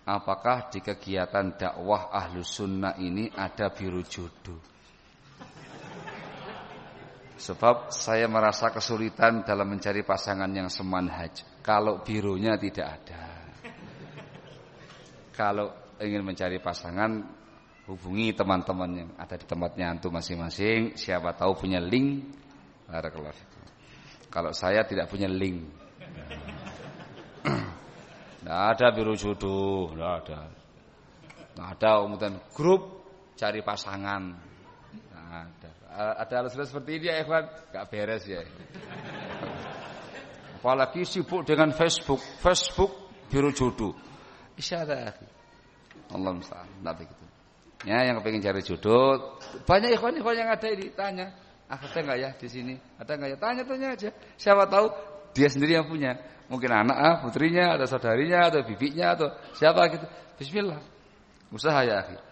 apakah di kegiatan dakwah Ahlus Sunnah ini ada biro jodoh? Sebab saya merasa kesulitan dalam mencari pasangan yang semanhaj kalau bironya tidak ada. Kalau ingin mencari pasangan, hubungi teman-teman yang ada di tempatnya antum masing-masing. Siapa tahu punya link. Barakallahu fikum. Kalau saya tidak punya link. Tidak ada biro jodoh, tidak ada. Tidak ada kemudian grup cari pasangan. Tidak ada. Ada alasan seperti ini ya ikhwan, enggak beres ya. Apalagi sibuk dengan Facebook biro jodoh. Isyara. Allah musta'an, enggak begitu. Ya, yang pengen cari jodoh, banyak ikhwan yang ada ini tanya, ada enggak ya di sini? Ada enggak ya? Tanya aja. Siapa tahu dia sendiri yang punya. Mungkin anak, putrinya, atau saudarinya, atau bibinya, atau siapa gitu. Bismillah. Usaha ya akhi.